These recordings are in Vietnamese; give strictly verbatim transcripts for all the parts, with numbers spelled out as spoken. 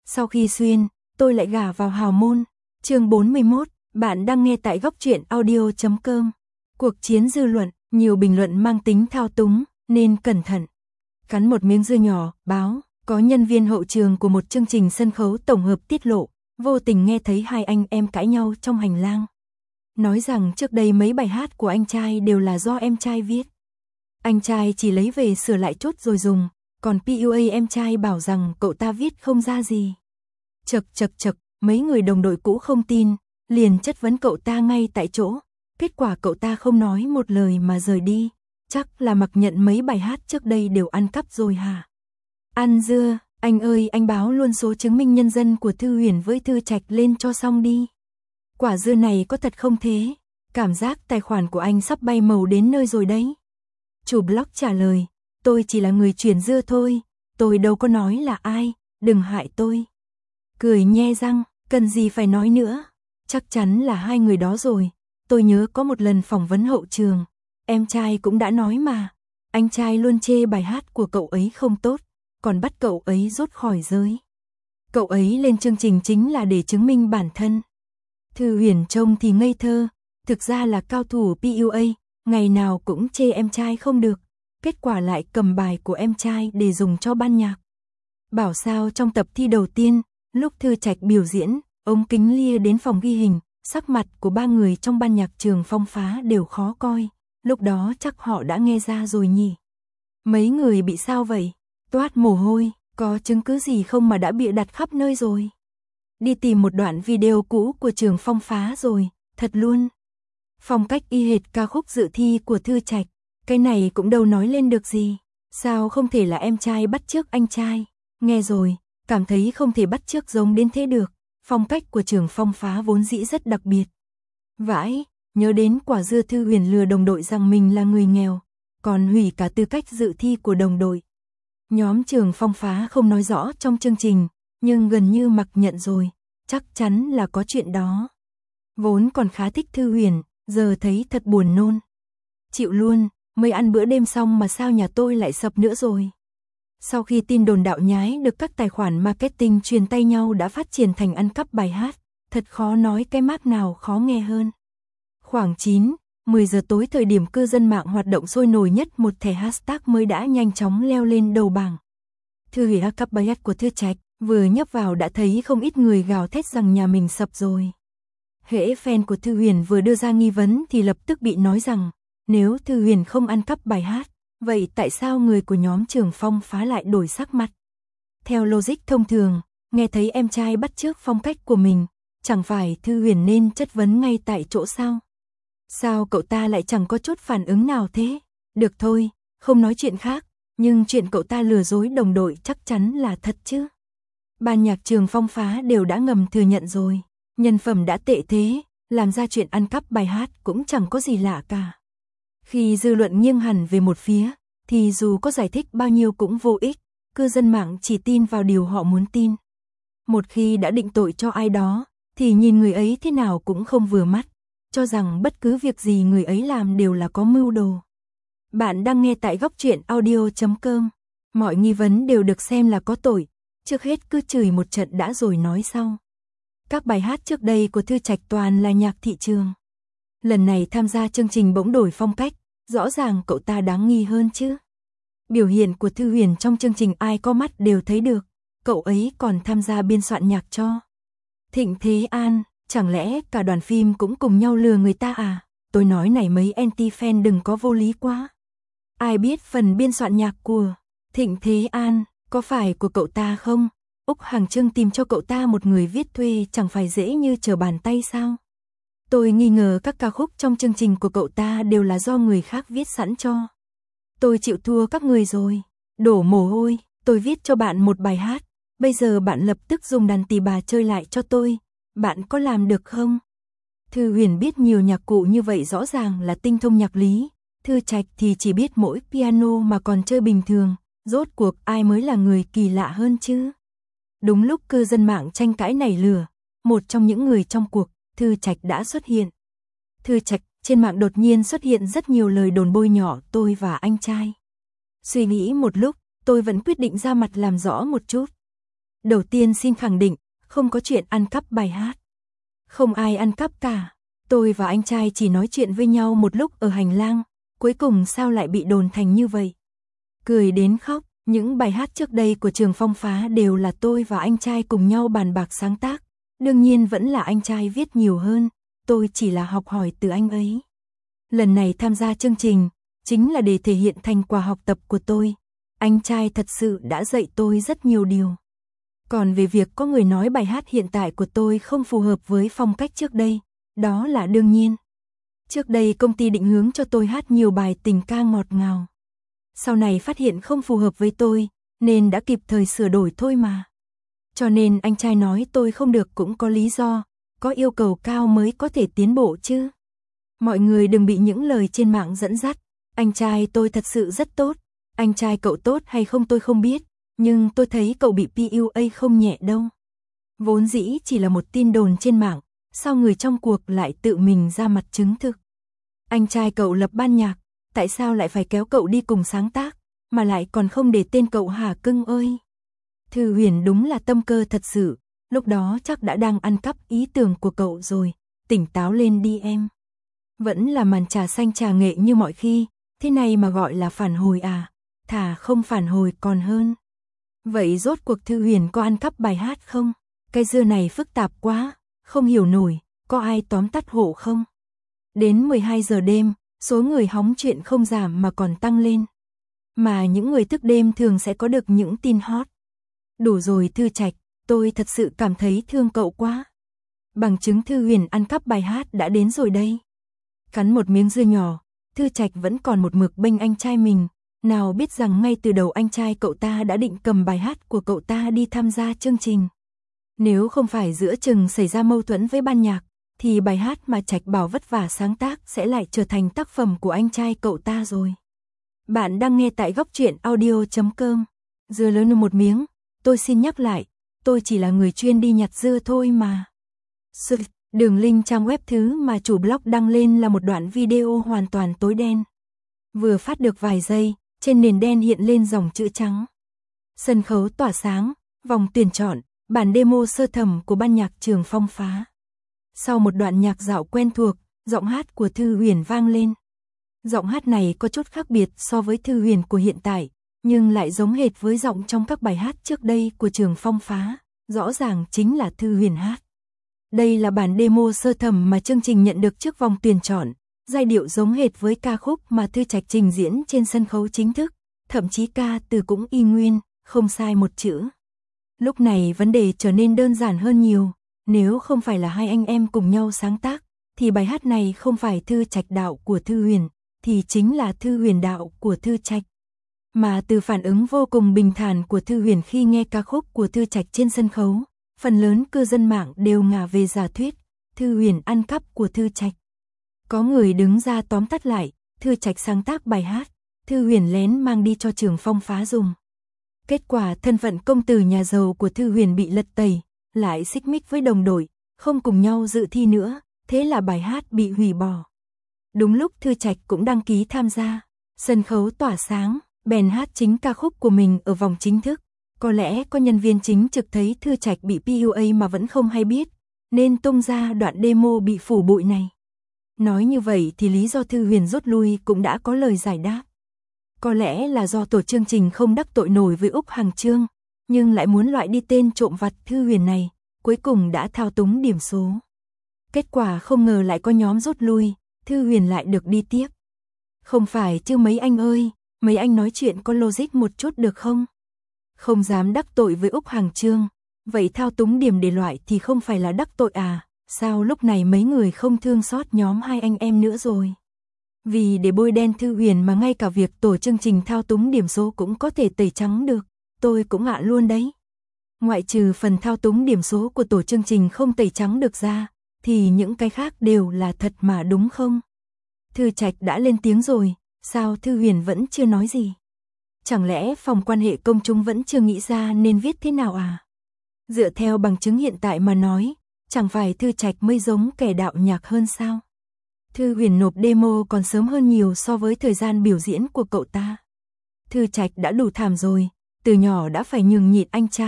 Sau khi xuyên, tôi lại gả vào hào môn. Chương bốn mươi mốt, bạn đang nghe tại góc truyện audio chấm com. Cuộc chiến dư luận, nhiều bình luận mang tính thao túng, nên cẩn thận. Cắn một miếng dưa nhỏ, báo, có nhân viên hậu trường của một chương trình sân khấu tổng hợp tiết lộ, vô tình nghe thấy hai anh em cãi nhau trong hành lang. Nói rằng trước đây mấy bài hát của anh trai đều là do em trai viết. Anh trai chỉ lấy về sửa lại chút rồi dùng, còn pê u a em trai bảo rằng cậu ta viết không ra gì. Chật chật chật, mấy người đồng đội cũ không tin, liền chất vấn cậu ta ngay tại chỗ. Kết quả cậu ta không nói một lời mà rời đi. Chắc là mặc nhận mấy bài hát trước đây đều ăn cắp rồi hả? Ăn dưa, anh ơi anh báo luôn số chứng minh nhân dân của Thư Huyền với Thư Trạch lên cho xong đi. Quả dưa này có thật không thế? Cảm giác tài khoản của anh sắp bay màu đến nơi rồi đấy. Chủ blog trả lời, tôi chỉ là người chuyển dưa thôi, tôi đâu có nói là ai, đừng hại tôi. Cười nhe răng, cần gì phải nói nữa, chắc chắn là hai người đó rồi. Tôi nhớ có một lần phỏng vấn hậu trường, em trai cũng đã nói mà, anh trai luôn chê bài hát của cậu ấy không tốt, còn bắt cậu ấy rút khỏi giới. Cậu ấy lên chương trình chính là để chứng minh bản thân. Thư Huyền trông thì ngây thơ, thực ra là cao thủ pê u a, ngày nào cũng chê em trai không được, kết quả lại cầm bài của em trai để dùng cho ban nhạc. Bảo sao trong tập thi đầu tiên, lúc Thư Trạch biểu diễn, ống kính lia đến phòng ghi hình, sắc mặt của ba người trong ban nhạc Trường Phong Phá đều khó coi, lúc đó chắc họ đã nghe ra rồi nhỉ. Mấy người bị sao vậy? Toát mồ hôi, có chứng cứ gì không mà đã bịa đặt khắp nơi rồi. Đi tìm một đoạn video cũ của Trường Phong Phá rồi, thật luôn. Phong cách y hệt ca khúc dự thi của Thư Trạch, cái này cũng đâu nói lên được gì. Sao không thể là em trai bắt chước anh trai? Nghe rồi, cảm thấy không thể bắt chước giống đến thế được. Phong cách của Trường Phong Phá vốn dĩ rất đặc biệt. Vãi, nhớ đến quả dưa Thư Huyền lừa đồng đội rằng mình là người nghèo, còn hủy cả tư cách dự thi của đồng đội. Nhóm Trường Phong Phá không nói rõ trong chương trình, nhưng gần như mặc nhận rồi, chắc chắn là có chuyện đó. Vốn còn khá thích Thư Huyền, giờ thấy thật buồn nôn. Chịu luôn, mới ăn bữa đêm xong mà sao nhà tôi lại sập nữa rồi. Sau khi tin đồn đạo nhái được các tài khoản marketing truyền tay nhau đã phát triển thành ăn cắp bài hát, thật khó nói cái mác nào khó nghe hơn. Khoảng chín, mười giờ tối thời điểm cư dân mạng hoạt động sôi nổi nhất, một thẻ hashtag mới đã nhanh chóng leo lên đầu bảng. Thư Huyền ăn cắp bài hát của Thư Trạch, vừa nhấp vào đã thấy không ít người gào thét rằng nhà mình sập rồi. Hễ fan của Thư Huyền vừa đưa ra nghi vấn thì lập tức bị nói rằng, nếu Thư Huyền không ăn cắp bài hát, vậy tại sao người của nhóm Trường Phong Phá lại đổi sắc mặt? Theo logic thông thường, nghe thấy em trai bắt chước phong cách của mình, chẳng phải Thư Huyền nên chất vấn ngay tại chỗ sao? Sao cậu ta lại chẳng có chút phản ứng nào thế? Được thôi, không nói chuyện khác, nhưng chuyện cậu ta lừa dối đồng đội chắc chắn là thật chứ. Ban nhạc Trường Phong Phá đều đã ngầm thừa nhận rồi, nhân phẩm đã tệ thế, làm ra chuyện ăn cắp bài hát cũng chẳng có gì lạ cả. Khi dư luận nghiêng hẳn về một phía, thì dù có giải thích bao nhiêu cũng vô ích, cư dân mạng chỉ tin vào điều họ muốn tin. Một khi đã định tội cho ai đó, thì nhìn người ấy thế nào cũng không vừa mắt, cho rằng bất cứ việc gì người ấy làm đều là có mưu đồ. Bạn đang nghe tại góc truyện audio chấm com, mọi nghi vấn đều được xem là có tội, trước hết cứ chửi một trận đã rồi nói sau. Các bài hát trước đây của Thư Trạch toàn là nhạc thị trường. Lần này tham gia chương trình bỗng đổi phong cách, rõ ràng cậu ta đáng nghi hơn chứ. Biểu hiện của Thư Huyền trong chương trình ai có mắt đều thấy được, cậu ấy còn tham gia biên soạn nhạc cho Thịnh Thế An, chẳng lẽ cả đoàn phim cũng cùng nhau lừa người ta à? Tôi nói này mấy anti-fan đừng có vô lý quá. Ai biết phần biên soạn nhạc của Thịnh Thế An, có phải của cậu ta không? Úc Hàng Trương tìm cho cậu ta một người viết thuê chẳng phải dễ như trở bàn tay sao? Tôi nghi ngờ các ca khúc trong chương trình của cậu ta đều là do người khác viết sẵn cho. Tôi chịu thua các người rồi. Đổ mồ hôi, tôi viết cho bạn một bài hát, bây giờ bạn lập tức dùng đàn tỳ bà chơi lại cho tôi. Bạn có làm được không? Thư Huyền biết nhiều nhạc cụ như vậy rõ ràng là tinh thông nhạc lý. Thư Trạch thì chỉ biết mỗi piano mà còn chơi bình thường. Rốt cuộc ai mới là người kỳ lạ hơn chứ? Đúng lúc cư dân mạng tranh cãi nảy lửa, một trong những người trong cuộc, Thư Trạch đã xuất hiện. Thư Trạch, trên mạng đột nhiên xuất hiện rất nhiều lời đồn bôi nhọ tôi và anh trai. Suy nghĩ một lúc, tôi vẫn quyết định ra mặt làm rõ một chút. đầu tiên xin khẳng định, không có chuyện ăn cắp bài hát. Không ai ăn cắp cả. Tôi và anh trai chỉ nói chuyện với nhau một lúc ở hành lang, cuối cùng sao lại bị đồn thành như vậy. Cười đến khóc, những bài hát trước đây của Trường Phong Phá đều là tôi và anh trai cùng nhau bàn bạc sáng tác. Đương nhiên vẫn là anh trai viết nhiều hơn, tôi chỉ là học hỏi từ anh ấy. Lần này tham gia chương trình, chính là để thể hiện thành quả học tập của tôi. Anh trai thật sự đã dạy tôi rất nhiều điều. Còn về việc có người nói bài hát hiện tại của tôi không phù hợp với phong cách trước đây, đó là đương nhiên. Trước đây công ty định hướng cho tôi hát nhiều bài tình ca ngọt ngào. Sau này phát hiện không phù hợp với tôi, nên đã kịp thời sửa đổi thôi mà. Cho nên anh trai nói tôi không được cũng có lý do, có yêu cầu cao mới có thể tiến bộ chứ. Mọi người đừng bị những lời trên mạng dẫn dắt, anh trai tôi thật sự rất tốt, anh trai cậu tốt hay không tôi không biết, nhưng tôi thấy cậu bị pê u a không nhẹ đâu. Vốn dĩ chỉ là một tin đồn trên mạng, sao người trong cuộc lại tự mình ra mặt chứng thực. Anh trai cậu lập ban nhạc, tại sao lại phải kéo cậu đi cùng sáng tác, mà lại còn không để tên cậu hả cưng ơi. Thư Huyền đúng là tâm cơ thật sự, lúc đó chắc đã đang ăn cắp ý tưởng của cậu rồi, tỉnh táo lên đi em. Vẫn là màn trà xanh trà nghệ như mọi khi, thế này mà gọi là phản hồi à, thà không phản hồi còn hơn. Vậy rốt cuộc Thư Huyền có ăn cắp bài hát không? Cái dưa này phức tạp quá, không hiểu nổi, có ai tóm tắt hộ không? Đến mười hai giờ đêm, số người hóng chuyện không giảm mà còn tăng lên. Mà những người thức đêm thường sẽ có được những tin hot. Đủ rồi Thư Trạch, tôi thật sự cảm thấy thương cậu quá. Bằng chứng Thư Huyền ăn cắp bài hát đã đến rồi đây. Cắn một miếng dưa nhỏ, Thư Trạch vẫn còn một mực bênh anh trai mình. Nào biết rằng ngay từ đầu anh trai cậu ta đã định cầm bài hát của cậu ta đi tham gia chương trình. Nếu không phải giữa chừng xảy ra mâu thuẫn với ban nhạc, thì bài hát mà Trạch Bảo vất vả sáng tác sẽ lại trở thành tác phẩm của anh trai cậu ta rồi. Bạn đang nghe tại góc truyện audio chấm com. Dưa lớn một miếng, tôi xin nhắc lại, tôi chỉ là người chuyên đi nhặt dưa thôi mà. Sự, đường link trang web thứ mà chủ blog đăng lên là một đoạn video hoàn toàn tối đen. Vừa phát được vài giây, trên nền đen hiện lên dòng chữ trắng. Sân khấu tỏa sáng, vòng tuyển chọn, bản demo sơ thẩm của ban nhạc Trường Phong Phá. Sau một đoạn nhạc dạo quen thuộc, giọng hát của Thư Huyền vang lên. Giọng hát này có chút khác biệt so với Thư Huyền của hiện tại, nhưng lại giống hệt với giọng trong các bài hát trước đây của Trường Phong Phá, rõ ràng chính là Thư Huyền hát. Đây là bản demo sơ thẩm mà chương trình nhận được trước vòng tuyển chọn, giai điệu giống hệt với ca khúc mà Thư Trạch trình diễn trên sân khấu chính thức, thậm chí ca từ cũng y nguyên, không sai một chữ. Lúc này vấn đề trở nên đơn giản hơn nhiều, nếu không phải là hai anh em cùng nhau sáng tác, thì bài hát này không phải Thư Trạch đạo của Thư Huyền, thì chính là Thư Huyền đạo của Thư Trạch. Mà từ phản ứng vô cùng bình thản của Thư Huyền khi nghe ca khúc của Thư Trạch trên sân khấu, phần lớn cư dân mạng đều ngả về giả thuyết, Thư Huyền ăn cắp của Thư Trạch. Có người đứng ra tóm tắt lại, Thư Trạch sáng tác bài hát, Thư Huyền lén mang đi cho Trường Phong Phá dùng. Kết quả thân phận công tử nhà giàu của Thư Huyền bị lật tẩy, lại xích mích với đồng đội, không cùng nhau dự thi nữa, thế là bài hát bị hủy bỏ. Đúng lúc Thư Trạch cũng đăng ký tham gia, sân khấu tỏa sáng, bèn hát chính ca khúc của mình ở vòng chính thức. Có lẽ có nhân viên chính trực thấy Thư Trạch bị pê u a mà vẫn không hay biết, nên tung ra đoạn demo bị phủ bụi này. Nói như vậy thì lý do Thư Huyền rút lui cũng đã có lời giải đáp. Có lẽ là do tổ chương trình không đắc tội nổi với Úc Hằng Chương, nhưng lại muốn loại đi tên trộm vặt Thư Huyền này, cuối cùng đã thao túng điểm số. Kết quả không ngờ lại có nhóm rút lui, Thư Huyền lại được đi tiếp. Không phải chứ mấy anh ơi, mấy anh nói chuyện có logic một chút được không? Không dám đắc tội với Úc Hằng Chương, vậy thao túng điểm để loại thì không phải là đắc tội à? Sao lúc này mấy người không thương xót nhóm hai anh em nữa rồi? Vì để bôi đen Thư Huyền mà ngay cả việc tổ chương trình thao túng điểm số cũng có thể tẩy trắng được, tôi cũng ngạ luôn đấy. Ngoại trừ phần thao túng điểm số của tổ chương trình không tẩy trắng được ra, thì những cái khác đều là thật mà đúng không? Thư Trạch đã lên tiếng rồi, sao Thư Huyền vẫn chưa nói gì? Chẳng lẽ phòng quan hệ công chúng vẫn chưa nghĩ ra nên viết thế nào à? Dựa theo bằng chứng hiện tại mà nói, chẳng phải Thư Trạch mới giống kẻ đạo nhạc hơn sao? Thư Huyền nộp demo còn sớm hơn nhiều so với thời gian biểu diễn của cậu ta. Thư Trạch đã đủ thảm rồi, từ nhỏ đã phải nhường nhịn anh trai,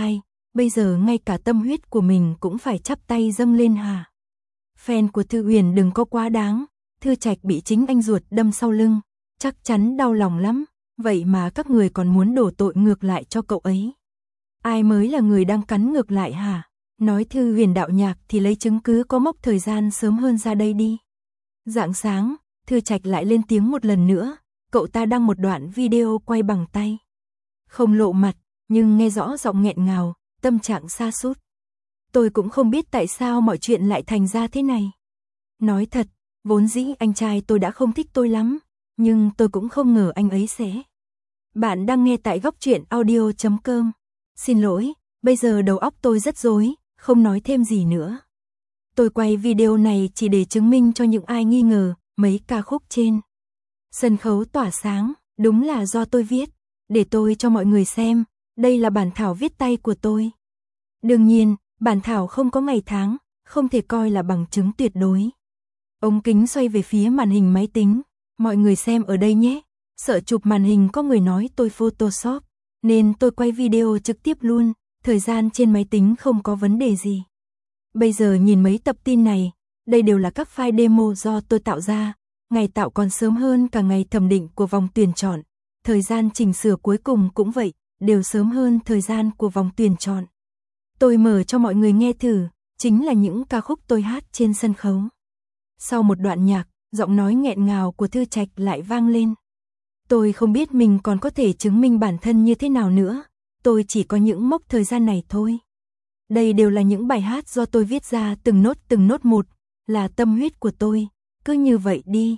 bây giờ ngay cả tâm huyết của mình cũng phải chắp tay dâng lên hả? Fan của Thư Huyền đừng có quá đáng, Thư Trạch bị chính anh ruột đâm sau lưng, chắc chắn đau lòng lắm, vậy mà các người còn muốn đổ tội ngược lại cho cậu ấy. Ai mới là người đang cắn ngược lại hả? Nói Thư Huyền đạo nhạc thì lấy chứng cứ có mốc thời gian sớm hơn ra đây đi. Rạng sáng, Thư Trạch lại lên tiếng một lần nữa, cậu ta đăng một đoạn video quay bằng tay. Không lộ mặt, nhưng nghe rõ giọng nghẹn ngào, tâm trạng sa sút. Tôi cũng không biết tại sao mọi chuyện lại thành ra thế này. Nói thật, vốn dĩ anh trai tôi đã không thích tôi lắm, nhưng tôi cũng không ngờ anh ấy sẽ. Bạn đang nghe tại góc truyện audio chấm com. Xin lỗi, bây giờ đầu óc tôi rất rối, không nói thêm gì nữa. Tôi quay video này chỉ để chứng minh cho những ai nghi ngờ mấy ca khúc trên sân khấu tỏa sáng, đúng là do tôi viết, để tôi cho mọi người xem, đây là bản thảo viết tay của tôi. Đương nhiên, bản thảo không có ngày tháng, không thể coi là bằng chứng tuyệt đối. Ống kính xoay về phía màn hình máy tính, mọi người xem ở đây nhé, sợ chụp màn hình có người nói tôi Photoshop, nên tôi quay video trực tiếp luôn, thời gian trên máy tính không có vấn đề gì. Bây giờ nhìn mấy tập tin này, đây đều là các file demo do tôi tạo ra, ngày tạo còn sớm hơn cả ngày thẩm định của vòng tuyển chọn, thời gian chỉnh sửa cuối cùng cũng vậy, đều sớm hơn thời gian của vòng tuyển chọn. Tôi mở cho mọi người nghe thử, chính là những ca khúc tôi hát trên sân khấu. Sau một đoạn nhạc, giọng nói nghẹn ngào của Thư Trạch lại vang lên. Tôi không biết mình còn có thể chứng minh bản thân như thế nào nữa, tôi chỉ có những mốc thời gian này thôi. Đây đều là những bài hát do tôi viết ra từng nốt từng nốt một, là tâm huyết của tôi, cứ như vậy đi.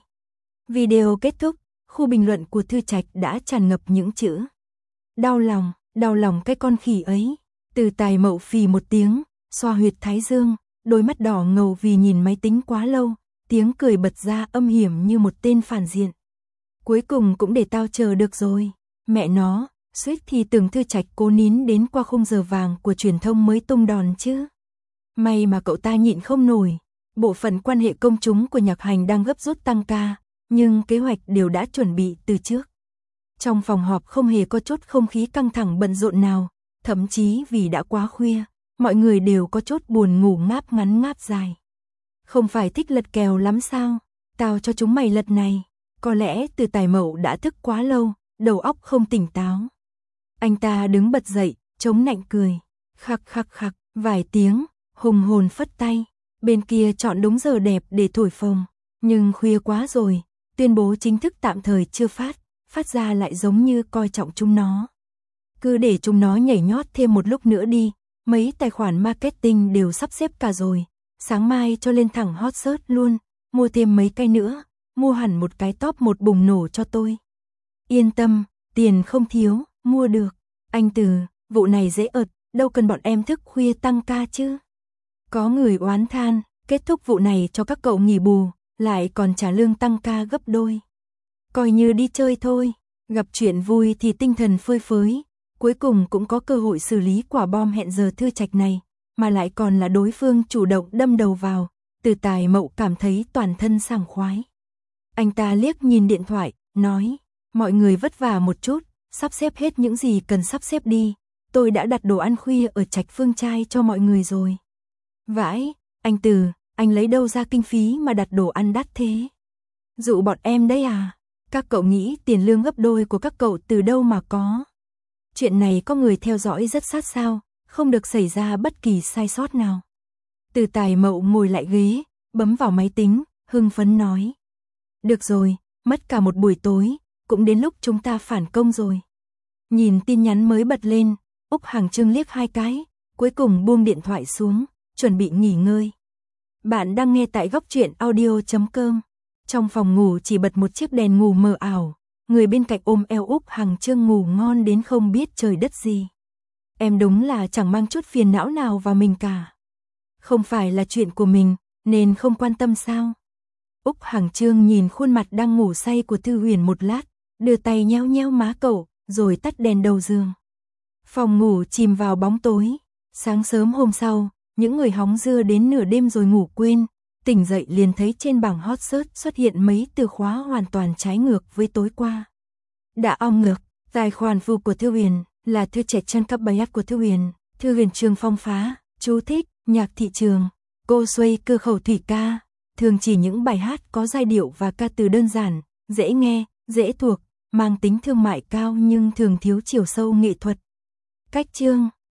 Video kết thúc, khu bình luận của Thư Trạch đã tràn ngập những chữ. Đau lòng, đau lòng cái con khỉ ấy. Từ Tài Mậu phì một tiếng, xoa huyệt thái dương, đôi mắt đỏ ngầu vì nhìn máy tính quá lâu, tiếng cười bật ra âm hiểm như một tên phản diện. Cuối cùng cũng để tao chờ được rồi. Mẹ nó, suýt thì tưởng Thư Trạch cố nín đến qua khung giờ vàng của truyền thông mới tung đòn chứ. May mà cậu ta nhịn không nổi. Bộ phận quan hệ công chúng của Nhạc Hành đang gấp rút tăng ca, nhưng kế hoạch đều đã chuẩn bị từ trước. Trong phòng họp không hề có chút không khí căng thẳng bận rộn nào, thậm chí vì đã quá khuya, mọi người đều có chút buồn ngủ ngáp ngắn ngáp dài. Không phải thích lật kèo lắm sao? Tao cho chúng mày lật này. Có lẽ Từ Tài Mậu đã thức quá lâu, đầu óc không tỉnh táo. Anh ta đứng bật dậy, chống nạnh cười. Khắc khắc khắc, vài tiếng, hùng hồn phất tay. Bên kia chọn đúng giờ đẹp để thổi phồng. Nhưng khuya quá rồi, tuyên bố chính thức tạm thời chưa phát, phát ra lại giống như coi trọng chúng nó. Cứ để chúng nó nhảy nhót thêm một lúc nữa đi, mấy tài khoản marketing đều sắp xếp cả rồi. Sáng mai cho lên thẳng hot search luôn, mua thêm mấy cái nữa, mua hẳn một cái top một bùng nổ cho tôi. Yên tâm, tiền không thiếu, mua được. Anh Từ, vụ này dễ ợt, đâu cần bọn em thức khuya tăng ca chứ. Có người oán than, kết thúc vụ này cho các cậu nghỉ bù, lại còn trả lương tăng ca gấp đôi. Coi như đi chơi thôi, gặp chuyện vui thì tinh thần phơi phới, cuối cùng cũng có cơ hội xử lý quả bom hẹn giờ Thư Trạch này, mà lại còn là đối phương chủ động đâm đầu vào, Từ Tài Mậu cảm thấy toàn thân sảng khoái. Anh ta liếc nhìn điện thoại, nói, mọi người vất vả một chút, sắp xếp hết những gì cần sắp xếp đi, tôi đã đặt đồ ăn khuya ở Trạch Phương Trai cho mọi người rồi. Vãi, anh Từ, anh lấy đâu ra kinh phí mà đặt đồ ăn đắt thế? Dụ bọn em đấy à? Các cậu nghĩ tiền lương gấp đôi của các cậu từ đâu mà có? Chuyện này có người theo dõi rất sát sao, không được xảy ra bất kỳ sai sót nào. Từ Tài Mậu ngồi lại ghế, bấm vào máy tính, hưng phấn nói. Được rồi, mất cả một buổi tối, cũng đến lúc chúng ta phản công rồi. Nhìn tin nhắn mới bật lên, Úc Hằng Trưng liếc hai cái, cuối cùng buông điện thoại xuống, chuẩn bị nghỉ ngơi. Bạn đang nghe tại góc truyện audio chấm com. Trong phòng ngủ chỉ bật một chiếc đèn ngủ mờ ảo, người bên cạnh ôm eo Úc Hằng Trưng ngủ ngon đến không biết trời đất gì. Em đúng là chẳng mang chút phiền não nào vào mình cả. Không phải là chuyện của mình, nên không quan tâm sao? Úc Hằng Trương nhìn khuôn mặt đang ngủ say của Thư Huyền một lát, đưa tay nheo nheo má cậu, rồi tắt đèn đầu giường. Phòng ngủ chìm vào bóng tối. Sáng sớm hôm sau, những người hóng dưa đến nửa đêm rồi ngủ quên, tỉnh dậy liền thấy trên bảng hot search xuất hiện mấy từ khóa hoàn toàn trái ngược với tối qua. Đã ong ngược, tài khoản phụ của Thư Huyền là Thư Trạch chân cấp bayat của Thư Huyền, Thư huyền trường phong phá, chú thích, nhạc thị trường. Cô Xuây cơ khẩu thủy ca, thường chỉ những bài hát có giai điệu và ca từ đơn giản, dễ nghe, dễ thuộc, mang tính thương mại cao nhưng thường thiếu chiều sâu nghệ thuật. Cách chương